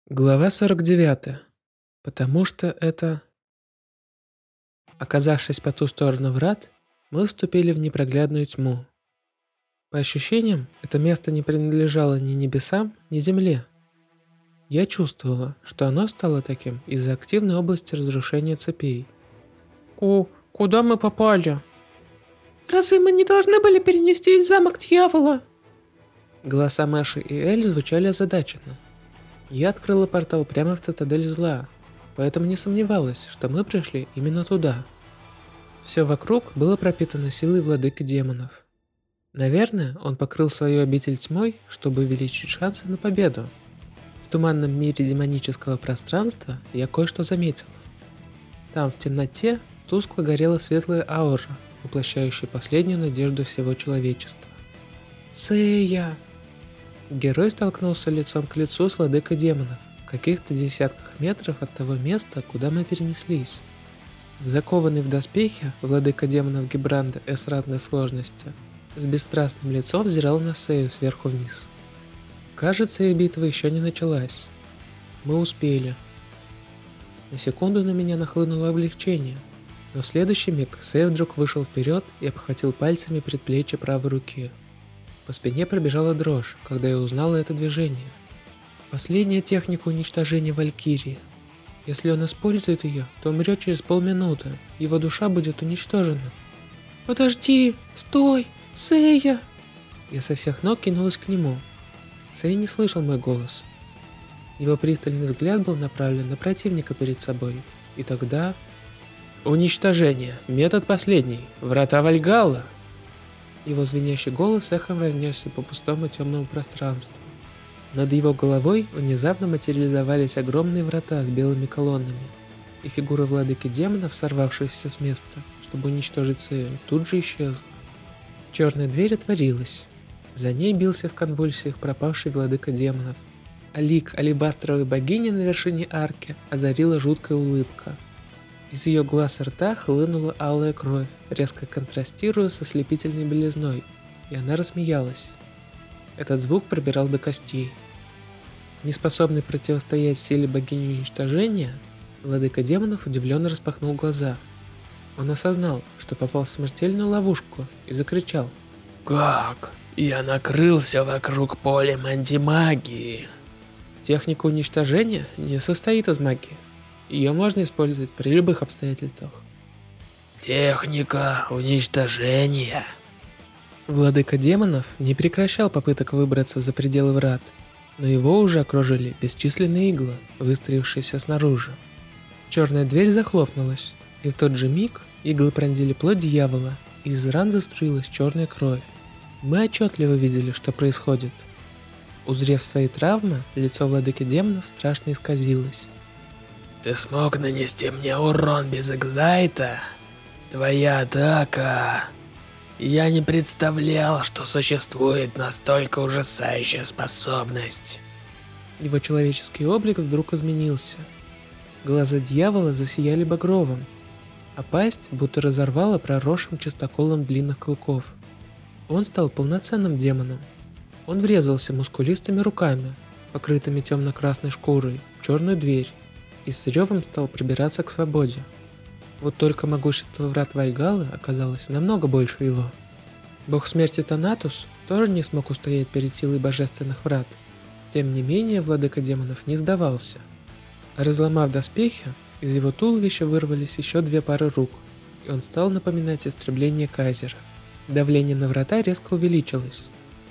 Глава 49. Потому что это... Оказавшись по ту сторону врат, мы вступили в непроглядную тьму. По ощущениям, это место не принадлежало ни небесам, ни земле. Я чувствовала, что оно стало таким из-за активной области разрушения цепей. Куда мы попали? Разве мы не должны были перенестись в замок дьявола? Голоса Мэши и Эль звучали озадаченно. Я открыла портал прямо в цитадель зла, поэтому не сомневалась, что мы пришли именно туда. Все вокруг было пропитано силой владыки демонов. Наверное, он покрыл свою обитель тьмой, чтобы увеличить шансы на победу. В туманном мире демонического пространства я кое-что заметила. Там в темноте тускло горела светлая аура, воплощающая последнюю надежду всего человечества. Сэя! Герой столкнулся лицом к лицу с владыкой демонов, в каких-то десятках метров от того места, куда мы перенеслись. Закованный в доспехи, владыка демонов Гибранда С равной сложности, с бесстрастным лицом взирал на Сэю сверху вниз. Кажется, их битва еще не началась. Мы успели. На секунду на меня нахлынуло облегчение, но в следующий миг Сэй вдруг вышел вперед и обхватил пальцами предплечье правой руки. По спине пробежала дрожь, когда я узнала это движение. Последняя техника уничтожения Валькирии. Если он использует ее, то умрет через полминуты, его душа будет уничтожена. Подожди, стой, Сэя! Я со всех ног кинулась к нему. Сэй не слышал мой голос. Его пристальный взгляд был направлен на противника перед собой. И тогда... Уничтожение. Метод последний. Врата Вальгалла. Его звенящий голос эхом разнесся по пустому темному пространству. Над его головой внезапно материализовались огромные врата с белыми колоннами, и фигура владыки демонов, сорвавшаяся с места, чтобы уничтожить Сэю, тут же исчезла. Черная дверь отворилась. За ней бился в конвульсиях пропавший владыка демонов, а лик алебастровой богини на вершине арки озарила жуткая улыбка. Из ее глаз и рта хлынула алая кровь, резко контрастируя со слепительной белизной, и она рассмеялась. Этот звук пробирал до костей. Неспособный противостоять силе богини уничтожения, владыка демонов удивленно распахнул глаза. Он осознал, что попал в смертельную ловушку, и закричал: «Как? Я накрылся вокруг полем антимагии!» Техника уничтожения не состоит из магии. Ее можно использовать при любых обстоятельствах. Техника уничтожения. Владыка демонов не прекращал попыток выбраться за пределы врат, но его уже окружили бесчисленные иглы, выстроившиеся снаружи. Черная дверь захлопнулась, и в тот же миг иглы пронзили плоть дьявола, и из ран заструилась черная кровь. Мы отчетливо видели, что происходит. Узрев свои травмы, лицо владыки демонов страшно исказилось. Ты смог нанести мне урон без экзайта? Твоя атака... Я не представлял, что существует настолько ужасающая способность. Его человеческий облик вдруг изменился. Глаза дьявола засияли багровым, а пасть будто разорвала проросшим чистоколом длинных клыков. Он стал полноценным демоном. Он врезался мускулистыми руками, покрытыми темно-красной шкурой, в черную дверь, и с ревом стал пробираться к свободе. Вот только могущество врат Вальгаллы оказалось намного больше его. Бог смерти Танатус тоже не смог устоять перед силой божественных врат. Тем не менее, владыка демонов не сдавался. Разломав доспехи, из его туловища вырвались еще две пары рук, и он стал напоминать истребление Кайзера. Давление на врата резко увеличилось.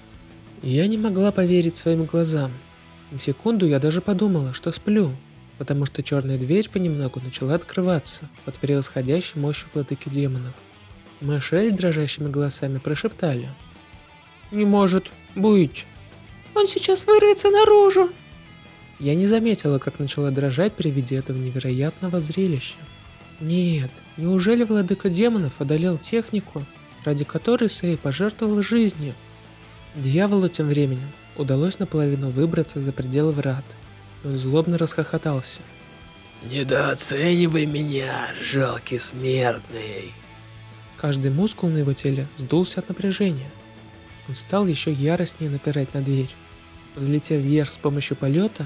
Я не могла поверить своим глазам. На секунду я даже подумала, что сплю, потому что черная дверь понемногу начала открываться под превосходящей мощью владыки демонов. Мэш и Эль дрожащими голосами прошептали: «Не может быть! Он сейчас вырвется наружу!» Я не заметила, как начала дрожать при виде этого невероятного зрелища. Нет, неужели владыка демонов одолел технику, ради которой Сэй пожертвовал жизнью? Дьяволу тем временем удалось наполовину выбраться за пределы врат. Он злобно расхохотался. «Недооценивай меня, жалкий смертный!» Каждый мускул на его теле сдулся от напряжения. Он стал еще яростнее напирать на дверь. Взлетев вверх с помощью полета,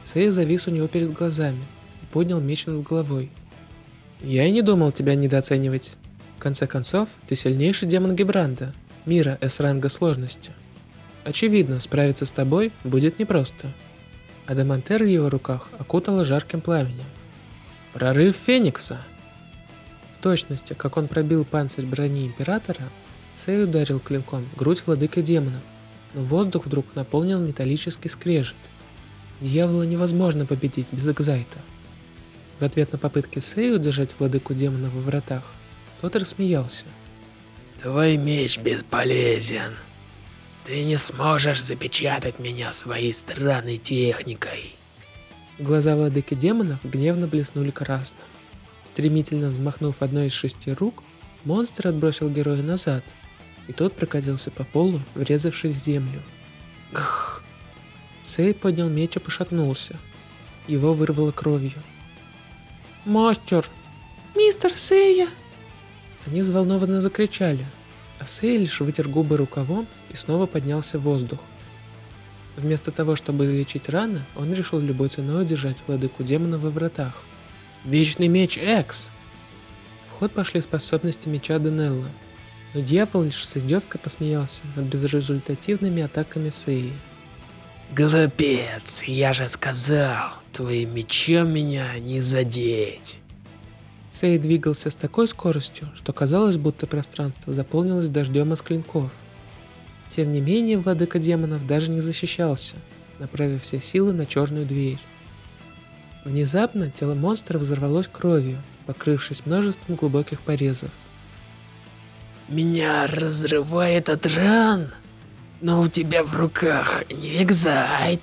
Сэй завис у него перед глазами и поднял меч над головой. «Я и не думал тебя недооценивать. В конце концов, ты сильнейший демон Гибранда, мира С-ранга сложности. Очевидно, справиться с тобой будет непросто». Адамантер в его руках окутало жарким пламенем. «Прорыв Феникса!» В точности, как он пробил панцирь брони Императора, Сэй ударил клинком в грудь владыка демонов, но воздух вдруг наполнил металлический скрежет. Дьявола невозможно победить без Экзайта. В ответ на попытки Сэя удержать владыку демонов во вратах, тот рассмеялся. Твой меч бесполезен. Ты не сможешь запечатать меня своей странной техникой. Глаза владыки демонов гневно блеснули красным. Стремительно взмахнув одной из 6 рук, монстр отбросил героя назад, и тот прокатился по полу, врезавшись в землю. Гх! Сэй поднял меч и пошатнулся. Его вырвало кровью. «Мастер! Мистер Сэя!» Они взволнованно закричали, а Сэй лишь вытер губы рукавом и снова поднялся в воздух. Вместо того, чтобы излечить раны, он решил любой ценой удержать владыку демона во вратах. Вечный меч Экс! В ход пошли способности меча Денелла, но дьявол лишь с издевкой посмеялся над безрезультативными атаками Сэи. Глупец, я же сказал, твоим мечом меня не задеть. Сэй двигался с такой скоростью, что казалось, будто пространство заполнилось дождем из клинков. Тем не менее, владыка демонов даже не защищался, направив все силы на черную дверь. Внезапно тело монстра взорвалось кровью, покрывшись множеством глубоких порезов. Меня разрывает от ран, но у тебя в руках не Экзайт.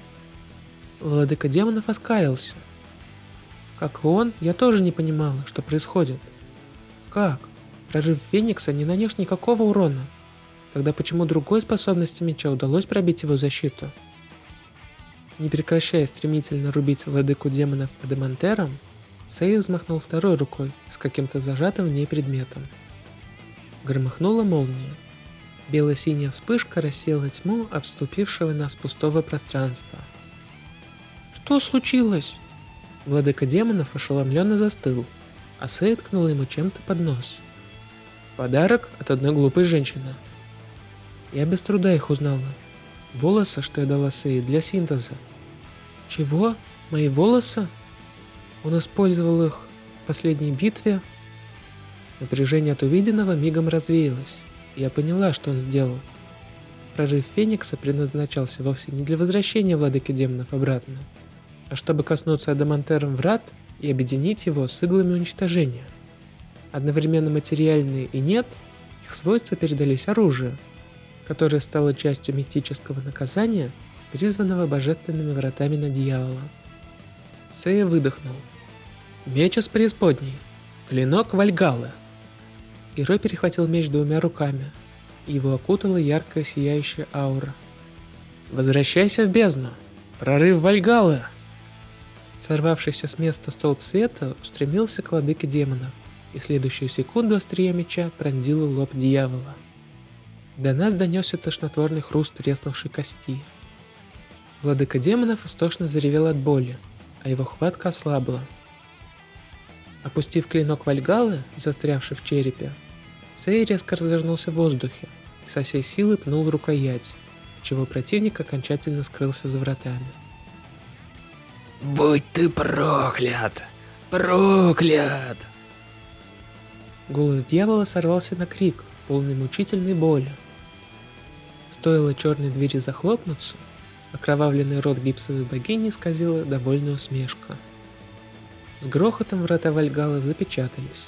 Владыка демонов оскалился. Как и он, я тоже не понимала, что происходит. Как? Прорыв Феникса не нанес никакого урона. Тогда почему другой способности меча удалось пробить его защиту? Не прекращая стремительно рубить владыку демонов Адамантером, Сэй взмахнул второй рукой с каким-то зажатым в ней предметом. Громыхнула молния. Бело-синяя вспышка рассеяла тьму обступившего нас пустого пространства. «Что случилось?» Владыка демонов ошеломленно застыл, а Сэй ткнул ему чем-то под нос. Подарок от одной глупой женщины. Я без труда их узнала. Волосы, что я дала Сэй для синтеза. Чего? Мои волосы? Он использовал их в последней битве? Напряжение от увиденного мигом развеялось, и я поняла, что он сделал. Прорыв Феникса предназначался вовсе не для возвращения владыки демонов обратно, а чтобы коснуться Адамантером врат и объединить его с иглами уничтожения. Одновременно материальные и нет, их свойства передались оружию, которое стало частью мистического наказания, призванного божественными вратами на дьявола. Сэй выдохнул. Меч из преисподней. Клинок Вальгаллы. Герой перехватил меч двумя руками, и его окутала яркая сияющая аура. Возвращайся в бездну! Прорыв Вальгаллы! Сорвавшийся с места столб света устремился к владыке демонов, и в следующую секунду острие меча пронзило лоб дьявола. До нас донесся тошнотворный хруст треснувшей кости. Владыка демонов истошно заревел от боли, а его хватка ослабла. Опустив клинок Вальгаллы, застрявший в черепе, Сэй резко развернулся в воздухе и со всей силы пнул в рукоять, чего противник окончательно скрылся за вратами. Будь ты проклят! Проклят! Голос дьявола сорвался на крик, полный мучительной боли. Стоило черной двери захлопнуться, окровавленный рот гипсовой богини исказила довольная усмешка. С грохотом врата Вальгаллы запечатались.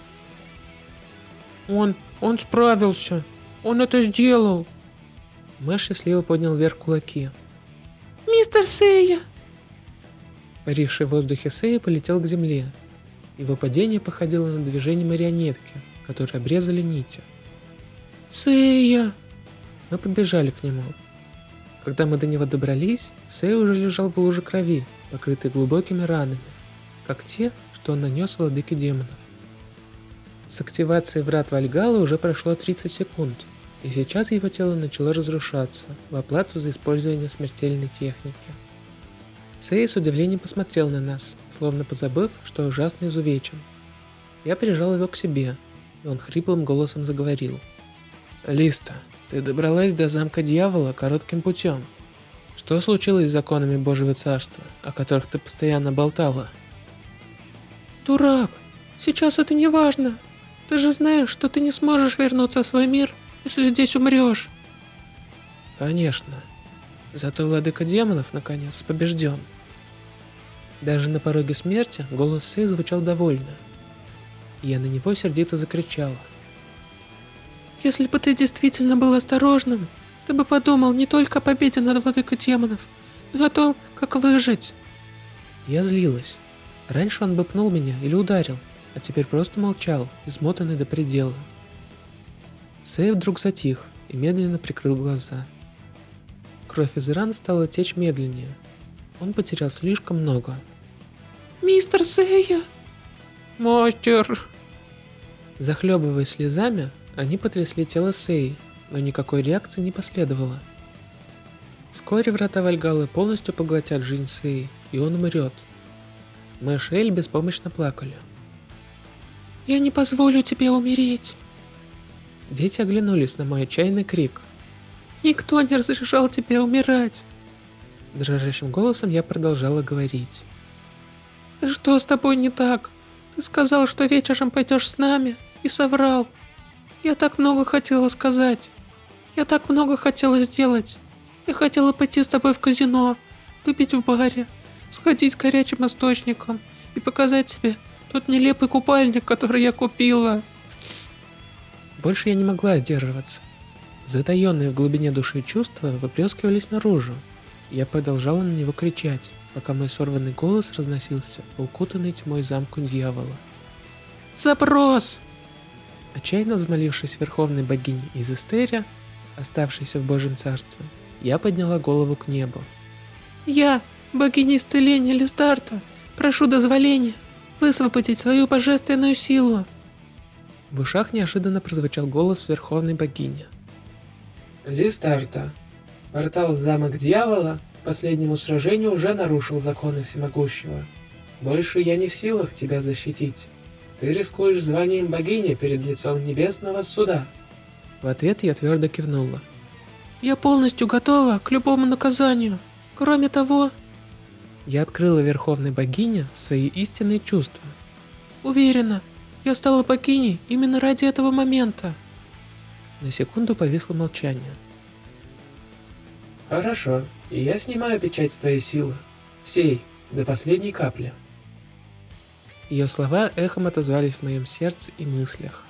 Он справился! Он это сделал! Мэш счастливо поднял вверх кулаки. «Мистер Сэя!» Паривший в воздухе Сэя полетел к земле. Его падение походило на движение марионетки, которые обрезали нити. «Сэя!» Мы подбежали к нему. Когда мы до него добрались, Сэй уже лежал в луже крови, покрытый глубокими ранами, как те, что он нанес владыке демонов. С активацией врат Вальгаллы уже прошло 30 секунд, и сейчас его тело начало разрушаться в оплату за использование смертельной техники. Сэй с удивлением посмотрел на нас, словно позабыв, что ужасно изувечен. Я прижал его к себе, и он хриплым голосом заговорил. «Листа, ты добралась до замка дьявола коротким путем. Что случилось с законами Божьего Царства, о которых ты постоянно болтала?» Дурак, сейчас это не важно. Ты же знаешь, что ты не сможешь вернуться в свой мир, если здесь умрешь. Конечно. Зато владыка демонов, наконец, побежден. Даже на пороге смерти голос Сэй звучал довольно. Я на него сердито закричала. Если бы ты действительно был осторожным, ты бы подумал не только о победе над владыкой демонов, но и о том, как выжить. Я злилась. Раньше он бы пнул меня или ударил, а теперь просто молчал, измотанный до предела. Сэй вдруг затих и медленно прикрыл глаза. Кровь из ран стала течь медленнее. Он потерял слишком много. Мистер Сэя! Мастер! Захлебываясь слезами, они потрясли тело Сэи, но никакой реакции не последовало. Вскоре врата Вальгаллы полностью поглотят жизнь Сэи, и он умрет. Мэш и Эль беспомощно плакали. Я не позволю тебе умереть. Дети оглянулись на мой отчаянный крик. Никто не разрешал тебе умирать. Дрожащим голосом я продолжала говорить. Да что с тобой не так? Ты сказал, что вечером пойдешь с нами, и соврал. Я так много хотела сказать. Я так много хотела сделать. Я хотела пойти с тобой в казино, выпить в баре, сходить к горячим источникам и показать тебе тот нелепый купальник, который я купила. Больше я не могла сдерживаться. Затаенные в глубине души чувства выплескивались наружу. Я продолжала на него кричать, пока мой сорванный голос разносился по укутанной тьмой замку дьявола. Запрос! Отчаянно взмолившись верховной богине из Эстерия, оставшейся в Божьем Царстве, я подняла голову к небу. Я, богиня исцеления Листарта, прошу дозволения высвободить свою божественную силу. В ушах неожиданно прозвучал голос верховной богини. Листарта, портал в замок дьявола к последнему сражению уже нарушил законы всемогущего. Больше я не в силах тебя защитить. Ты рискуешь званием богини перед лицом небесного суда. В ответ я твердо кивнула. Я полностью готова к любому наказанию. Кроме того... Я открыла верховной богине свои истинные чувства. Уверена, я стала богиней именно ради этого момента. На секунду повисло молчание. Хорошо, и я снимаю печать с твоей силы. Всей, до последней капли. Ее слова эхом отозвались в моем сердце и мыслях.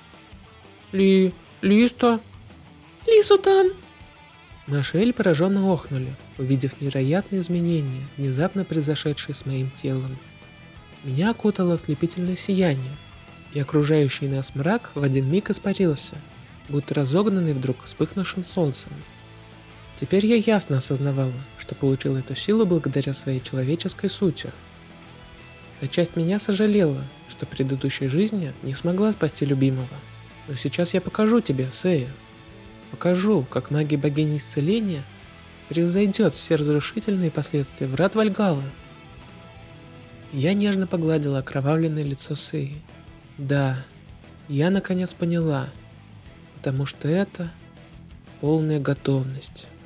Листа? Лисутан! Мэш и Эль пораженно охнули, увидев невероятные изменения, внезапно произошедшие с моим телом. Меня окутало ослепительное сияние, и окружающий нас мрак в один миг испарился, будто разогнанный вдруг вспыхнувшим солнцем. Теперь я ясно осознавала, что получил эту силу благодаря своей человеческой сути. Та часть меня сожалела, что в предыдущей жизни не смогла спасти любимого. Но сейчас я покажу тебе, Сэя. Покажу, как магия богини исцеления превзойдет все разрушительные последствия врат Вальгаллы. Я нежно погладила окровавленное лицо Сэи. Да, я наконец поняла, потому что это полная готовность.